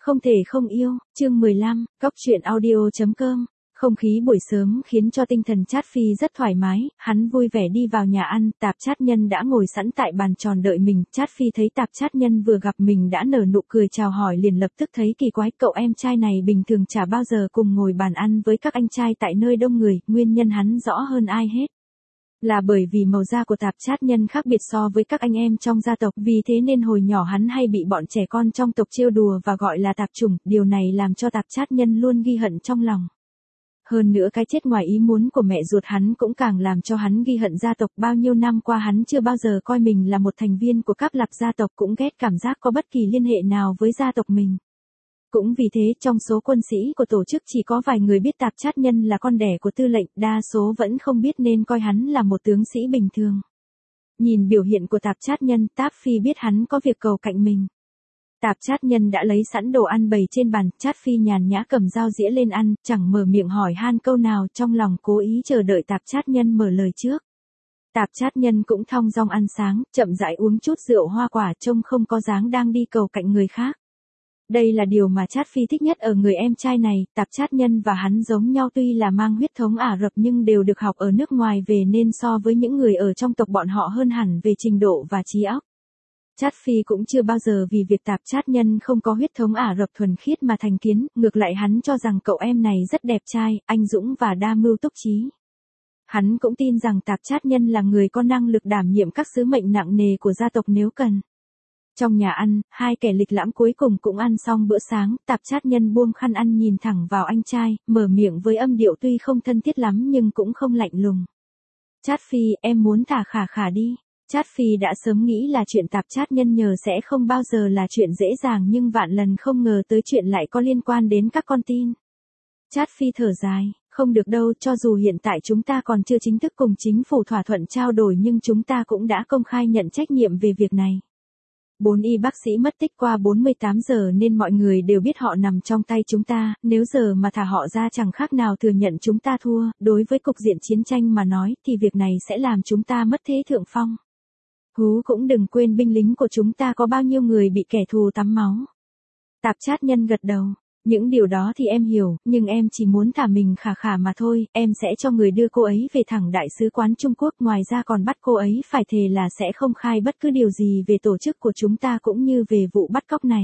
Không thể không yêu, chương 15, Cóc truyện audio.com. Không khí buổi sớm khiến cho tinh thần Trát Phi rất thoải mái, hắn vui vẻ đi vào nhà ăn, Tạp Chát Nhân đã ngồi sẵn tại bàn tròn đợi mình, Trát Phi thấy Tạp Chát Nhân vừa gặp mình đã nở nụ cười chào hỏi liền lập tức thấy kỳ quái, cậu em trai này bình thường chả bao giờ cùng ngồi bàn ăn với các anh trai tại nơi đông người, nguyên nhân hắn rõ hơn ai hết. Là bởi vì màu da của Tạp Chát Nhân khác biệt so với các anh em trong gia tộc, vì thế nên hồi nhỏ hắn hay bị bọn trẻ con trong tộc trêu đùa và gọi là tạp chủng, điều này làm cho Tạp Chát Nhân luôn ghi hận trong lòng. Hơn nữa cái chết ngoài ý muốn của mẹ ruột hắn cũng càng làm cho hắn ghi hận gia tộc, bao nhiêu năm qua hắn chưa bao giờ coi mình là một thành viên của các lập gia tộc, cũng ghét cảm giác có bất kỳ liên hệ nào với gia tộc mình. Cũng vì thế trong số quân sĩ của tổ chức chỉ có vài người biết Tạp Chát Nhân là con đẻ của tư lệnh, đa số vẫn không biết nên coi hắn là một tướng sĩ bình thường. Nhìn biểu hiện của Tạp Chát Nhân, Táp Phi biết hắn có việc cầu cạnh mình. Tạp Chát Nhân đã lấy sẵn đồ ăn bày trên bàn, Trát Phi nhàn nhã cầm dao dĩa lên ăn, chẳng mở miệng hỏi han câu nào, trong lòng cố ý chờ đợi Tạp Chát Nhân mở lời trước. Tạp Chát Nhân cũng thong dong ăn sáng, chậm rãi uống chút rượu hoa quả, trông không có dáng đang đi cầu cạnh người khác. Đây là điều mà Trát Phi thích nhất ở người em trai này, Tạp Chát Nhân và hắn giống nhau tuy là mang huyết thống Ả Rập nhưng đều được học ở nước ngoài về nên so với những người ở trong tộc bọn họ hơn hẳn về trình độ và trí óc. Trát Phi cũng chưa bao giờ vì việc Tạp Chát Nhân không có huyết thống Ả Rập thuần khiết mà thành kiến, ngược lại hắn cho rằng cậu em này rất đẹp trai, anh dũng và đa mưu túc trí. Hắn cũng tin rằng Tạp Chát Nhân là người có năng lực đảm nhiệm các sứ mệnh nặng nề của gia tộc nếu cần. Trong nhà ăn, hai kẻ lịch lãm cuối cùng cũng ăn xong bữa sáng, Tạp Chát Nhân buông khăn ăn nhìn thẳng vào anh trai, mở miệng với âm điệu tuy không thân thiết lắm nhưng cũng không lạnh lùng. Trát Phi, em muốn thả Khả Khả đi. Trát Phi đã sớm nghĩ là chuyện Tạp Chát Nhân nhờ sẽ không bao giờ là chuyện dễ dàng nhưng vạn lần không ngờ tới chuyện lại có liên quan đến các con tin. Trát Phi thở dài, không được đâu, cho dù hiện tại chúng ta còn chưa chính thức cùng chính phủ thỏa thuận trao đổi nhưng chúng ta cũng đã công khai nhận trách nhiệm về việc này. 4 y bác sĩ mất tích qua 48 giờ nên mọi người đều biết họ nằm trong tay chúng ta, nếu giờ mà thả họ ra chẳng khác nào thừa nhận chúng ta thua, đối với cục diện chiến tranh mà nói thì việc này sẽ làm chúng ta mất thế thượng phong. Hú cũng đừng quên binh lính của chúng ta có bao nhiêu người bị kẻ thù tắm máu. Tạp Chát Nhân gật đầu. Những điều đó thì em hiểu, nhưng em chỉ muốn thả mình Khả Khả mà thôi, em sẽ cho người đưa cô ấy về thẳng Đại sứ quán Trung Quốc, ngoài ra còn bắt cô ấy phải thề là sẽ không khai bất cứ điều gì về tổ chức của chúng ta cũng như về vụ bắt cóc này.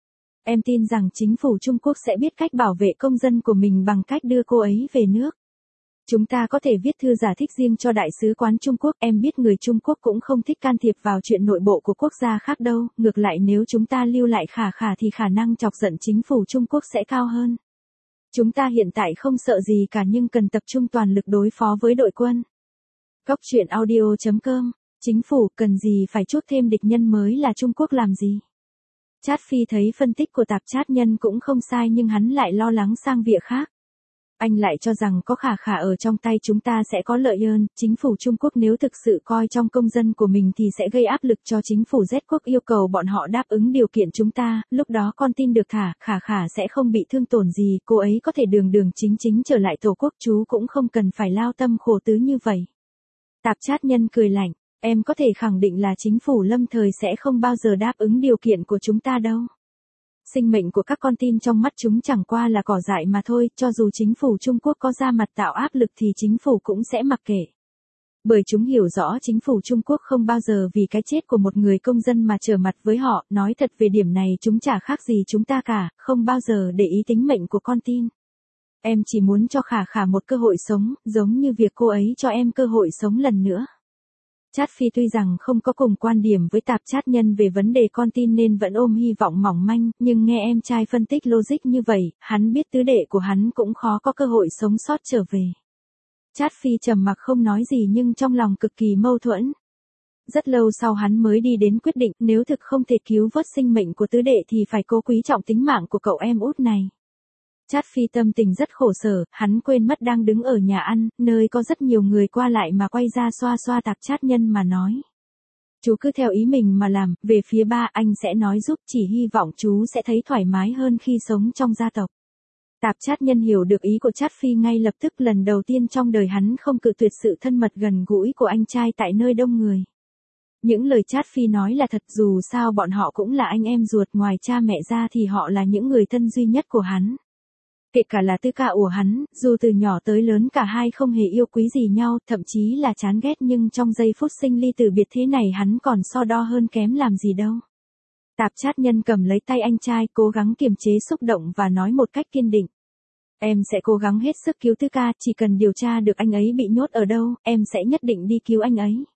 Em tin rằng chính phủ Trung Quốc sẽ biết cách bảo vệ công dân của mình bằng cách đưa cô ấy về nước. Chúng ta có thể viết thư giải thích riêng cho Đại sứ quán Trung Quốc, em biết người Trung Quốc cũng không thích can thiệp vào chuyện nội bộ của quốc gia khác đâu, ngược lại nếu chúng ta lưu lại Khả Khả thì khả năng chọc giận chính phủ Trung Quốc sẽ cao hơn. Chúng ta hiện tại không sợ gì cả nhưng cần tập trung toàn lực đối phó với đội quân. Cóc truyện audio.com, chính phủ cần gì phải chuốc thêm địch nhân mới là Trung Quốc làm gì? Trát Phi thấy phân tích của Tạp Chát Nhân cũng không sai nhưng hắn lại lo lắng sang việc khác. Anh lại cho rằng có Khả Khả ở trong tay chúng ta sẽ có lợi hơn, chính phủ Trung Quốc nếu thực sự coi trong công dân của mình thì sẽ gây áp lực cho chính phủ Z quốc yêu cầu bọn họ đáp ứng điều kiện chúng ta, lúc đó con tin được thả, Khả Khả sẽ không bị thương tổn gì, cô ấy có thể đường đường chính chính trở lại tổ quốc, chú cũng không cần phải lao tâm khổ tứ như vậy. Tạp Chát Nhân cười lạnh, em có thể khẳng định là chính phủ lâm thời sẽ không bao giờ đáp ứng điều kiện của chúng ta đâu. Sinh mệnh của các con tin trong mắt chúng chẳng qua là cỏ dại mà thôi, cho dù chính phủ Trung Quốc có ra mặt tạo áp lực thì chính phủ cũng sẽ mặc kệ. Bởi chúng hiểu rõ chính phủ Trung Quốc không bao giờ vì cái chết của một người công dân mà trở mặt với họ, nói thật về điểm này chúng chả khác gì chúng ta cả, không bao giờ để ý tính mệnh của con tin. Em chỉ muốn cho Khả Khả một cơ hội sống, giống như việc cô ấy cho em cơ hội sống lần nữa. Trát Phi tuy rằng không có cùng quan điểm với Tạp Chát Nhân về vấn đề con tin nên vẫn ôm hy vọng mỏng manh, nhưng nghe em trai phân tích logic như vậy, hắn biết tứ đệ của hắn cũng khó có cơ hội sống sót trở về. Trát Phi trầm mặc không nói gì nhưng trong lòng cực kỳ mâu thuẫn. Rất lâu sau hắn mới đi đến quyết định, nếu thực không thể cứu vớt sinh mệnh của tứ đệ thì phải cố quý trọng tính mạng của cậu em út này. Trát Phi tâm tình rất khổ sở, hắn quên mất đang đứng ở nhà ăn, nơi có rất nhiều người qua lại mà quay ra xoa xoa Tạp Chát Nhân mà nói. Chú cứ theo ý mình mà làm, về phía ba anh sẽ nói giúp, chỉ hy vọng chú sẽ thấy thoải mái hơn khi sống trong gia tộc. Tạp Chát Nhân hiểu được ý của Trát Phi ngay lập tức, lần đầu tiên trong đời hắn không cự tuyệt sự thân mật gần gũi của anh trai tại nơi đông người. Những lời Trát Phi nói là thật, dù sao bọn họ cũng là anh em ruột, ngoài cha mẹ ra thì họ là những người thân duy nhất của hắn. Kể cả là tư ca của hắn, dù từ nhỏ tới lớn cả hai không hề yêu quý gì nhau, thậm chí là chán ghét, nhưng trong giây phút sinh ly từ biệt thế này hắn còn so đo hơn kém làm gì đâu. Tạp Chát Nhân cầm lấy tay anh trai, cố gắng kiềm chế xúc động và nói một cách kiên định. Em sẽ cố gắng hết sức cứu tư ca, chỉ cần điều tra được anh ấy bị nhốt ở đâu, em sẽ nhất định đi cứu anh ấy.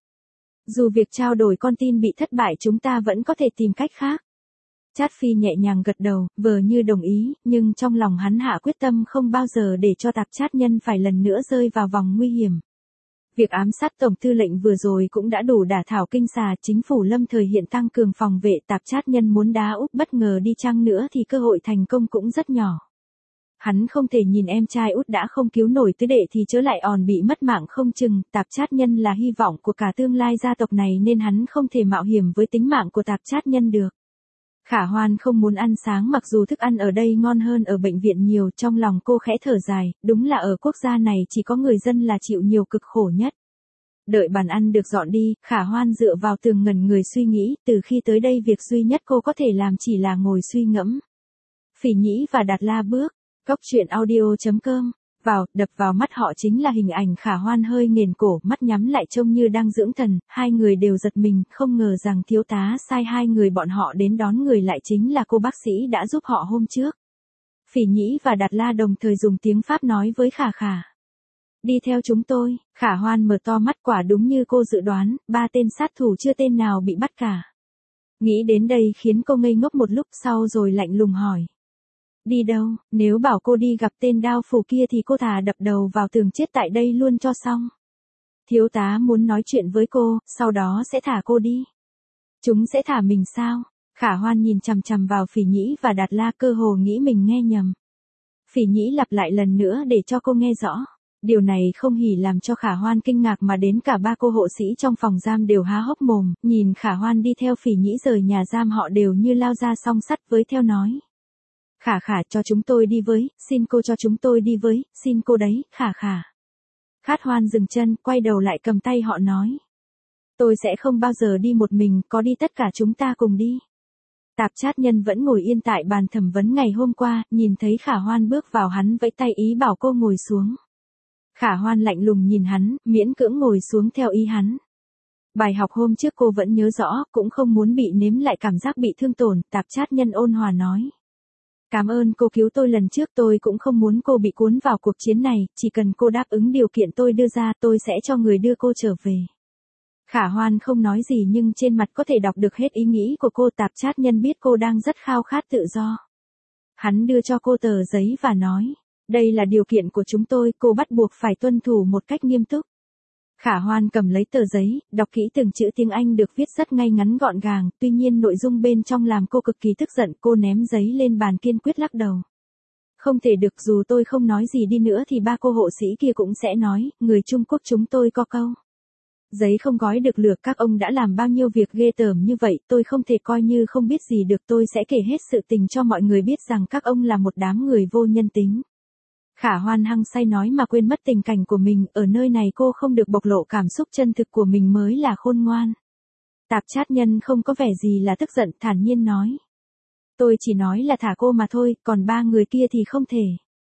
Dù việc trao đổi con tin bị thất bại, chúng ta vẫn có thể tìm cách khác. Trát Phi nhẹ nhàng gật đầu, vờ như đồng ý, nhưng trong lòng hắn hạ quyết tâm không bao giờ để cho Tạp Chát Nhân phải lần nữa rơi vào vòng nguy hiểm. Việc ám sát tổng tư lệnh vừa rồi cũng đã đủ đả thảo kinh xà, chính phủ Lâm thời hiện tăng cường phòng vệ, Tạp Chát Nhân muốn đá úp bất ngờ đi chăng nữa thì cơ hội thành công cũng rất nhỏ. Hắn không thể nhìn em trai út đã không cứu nổi tứ đệ thì chớ lại bị mất mạng không chừng, Tạp Chát Nhân là hy vọng của cả tương lai gia tộc này nên hắn không thể mạo hiểm với tính mạng của Tạp Chát Nhân được. Khả Hoan không muốn ăn sáng mặc dù thức ăn ở đây ngon hơn ở bệnh viện nhiều, trong lòng cô khẽ thở dài, đúng là ở quốc gia này chỉ có người dân là chịu nhiều cực khổ nhất. Đợi bàn ăn được dọn đi, Khả Hoan dựa vào tường ngẩn người suy nghĩ, từ khi tới đây việc duy nhất cô có thể làm chỉ là ngồi suy ngẫm. Phỉ Nhĩ và Đạt La bước, Cóc Truyện Audio.com, đập vào mắt họ chính là hình ảnh Khả Hoan hơi nghền cổ, mắt nhắm lại trông như đang dưỡng thần, hai người đều giật mình, không ngờ rằng thiếu tá sai hai người bọn họ đến đón người lại chính là cô bác sĩ đã giúp họ hôm trước. Phỉ Nhĩ và Đạt La đồng thời dùng tiếng Pháp nói với Khả Khả. Đi theo chúng tôi, Khả Hoan mở to mắt, quả đúng như cô dự đoán, 3 tên sát thủ chưa tên nào bị bắt cả. Nghĩ đến đây khiến cô ngây ngốc một lúc sau rồi lạnh lùng hỏi. Đi đâu, nếu bảo cô đi gặp tên đao phủ kia thì cô thà đập đầu vào tường chết tại đây luôn cho xong. Thiếu tá muốn nói chuyện với cô, sau đó sẽ thả cô đi. Chúng sẽ thả mình sao? Khả Hoan nhìn chằm chằm vào Phỉ Nhĩ và Đạt La, cơ hồ nghĩ mình nghe nhầm. Phỉ Nhĩ lặp lại lần nữa để cho cô nghe rõ. Điều này không hỉ làm cho Khả Hoan kinh ngạc mà đến cả 3 cô hộ sĩ trong phòng giam đều há hốc mồm, nhìn Khả Hoan đi theo Phỉ Nhĩ rời nhà giam họ đều như lao ra song sắt với theo nói. Khả Khả cho chúng tôi đi với, xin cô cho chúng tôi đi với, xin cô đấy, Khả Khả. Khát Hoan dừng chân, quay đầu lại cầm tay họ nói. Tôi sẽ không bao giờ đi một mình, có đi tất cả chúng ta cùng đi. Tạp Chát Nhân vẫn ngồi yên tại bàn thẩm vấn ngày hôm qua, nhìn thấy Khả Hoan bước vào hắn vẫy tay ý bảo cô ngồi xuống. Khả Hoan lạnh lùng nhìn hắn, miễn cưỡng ngồi xuống theo ý hắn. Bài học hôm trước cô vẫn nhớ rõ, cũng không muốn bị nếm lại cảm giác bị thương tổn, Tạp Chát Nhân ôn hòa nói. Cảm ơn cô cứu tôi lần trước, tôi cũng không muốn cô bị cuốn vào cuộc chiến này, chỉ cần cô đáp ứng điều kiện tôi đưa ra tôi sẽ cho người đưa cô trở về. Khả Hoan không nói gì nhưng trên mặt có thể đọc được hết ý nghĩ của cô. Tạp Chát Nhân biết cô đang rất khao khát tự do. Hắn đưa cho cô tờ giấy và nói, đây là điều kiện của chúng tôi, cô bắt buộc phải tuân thủ một cách nghiêm túc. Khả Hoan cầm lấy tờ giấy, đọc kỹ từng chữ tiếng Anh được viết rất ngay ngắn gọn gàng, tuy nhiên nội dung bên trong làm cô cực kỳ tức giận, cô ném giấy lên bàn kiên quyết lắc đầu. Không thể được, dù tôi không nói gì đi nữa thì 3 cô hộ sĩ kia cũng sẽ nói, người Trung Quốc chúng tôi có câu. Giấy không gói được lửa, các ông đã làm bao nhiêu việc ghê tởm như vậy, tôi không thể coi như không biết gì được, tôi sẽ kể hết sự tình cho mọi người biết rằng các ông là một đám người vô nhân tính. Khả Hoan hăng say nói mà quên mất tình cảnh của mình, ở nơi này cô không được bộc lộ cảm xúc chân thực của mình mới là khôn ngoan. Tạp Chát Nhân không có vẻ gì là tức giận, thản nhiên nói. Tôi chỉ nói là thả cô mà thôi, còn 3 người kia thì không thể.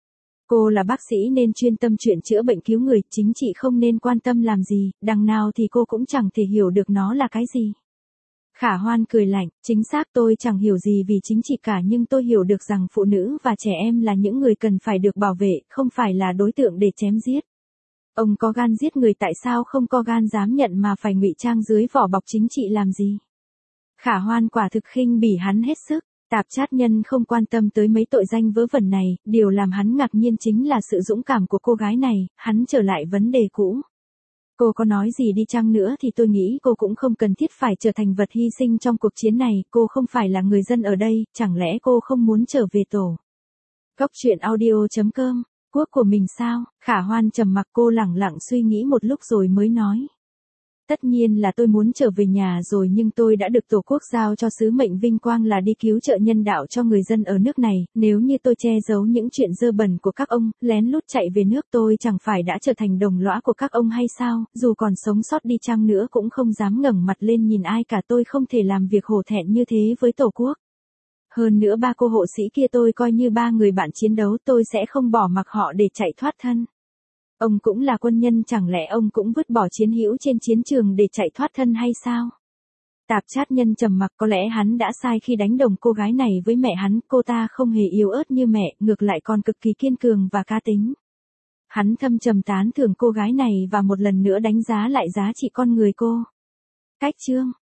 Cô là bác sĩ nên chuyên tâm chuyện chữa bệnh cứu người, chính trị không nên quan tâm làm gì, đằng nào thì cô cũng chẳng thể hiểu được nó là cái gì. Khả Hoan cười lạnh, chính xác tôi chẳng hiểu gì vì chính trị cả, nhưng tôi hiểu được rằng phụ nữ và trẻ em là những người cần phải được bảo vệ, không phải là đối tượng để chém giết. Ông có gan giết người, tại sao không có gan dám nhận mà phải ngụy trang dưới vỏ bọc chính trị làm gì? Khả Hoan quả thực khinh bỉ hắn hết sức. Tạp Chát Nhân không quan tâm tới mấy tội danh vớ vẩn này, điều làm hắn ngạc nhiên chính là sự dũng cảm của cô gái này. Hắn trở lại vấn đề cũ. Cô có nói gì đi chăng nữa thì tôi nghĩ cô cũng không cần thiết phải trở thành vật hy sinh trong cuộc chiến này, cô không phải là người dân ở đây, chẳng lẽ cô không muốn trở về tổ? Cóc Truyện Audio.com, quốc của mình sao? Khả Hoan trầm mặc, cô lẳng lặng suy nghĩ một lúc rồi mới nói. Tất nhiên là tôi muốn trở về nhà rồi, nhưng tôi đã được Tổ quốc giao cho sứ mệnh vinh quang là đi cứu trợ nhân đạo cho người dân ở nước này, nếu như tôi che giấu những chuyện dơ bẩn của các ông, lén lút chạy về nước, tôi chẳng phải đã trở thành đồng lõa của các ông hay sao, dù còn sống sót đi chăng nữa cũng không dám ngẩng mặt lên nhìn ai cả, tôi không thể làm việc hổ thẹn như thế với Tổ quốc. Hơn nữa ba cô hộ sĩ kia tôi coi như ba người bạn chiến đấu, tôi sẽ không bỏ mặc họ để chạy thoát thân. Ông cũng là quân nhân, chẳng lẽ ông cũng vứt bỏ chiến hữu trên chiến trường để chạy thoát thân hay sao? Tạp chát nhân trầm mặc, có lẽ hắn đã sai khi đánh đồng cô gái này với mẹ hắn, cô ta không hề yếu ớt như mẹ, ngược lại còn cực kỳ kiên cường và cá tính. Hắn thâm trầm tán thưởng cô gái này và một lần nữa đánh giá lại giá trị con người cô. Cách chương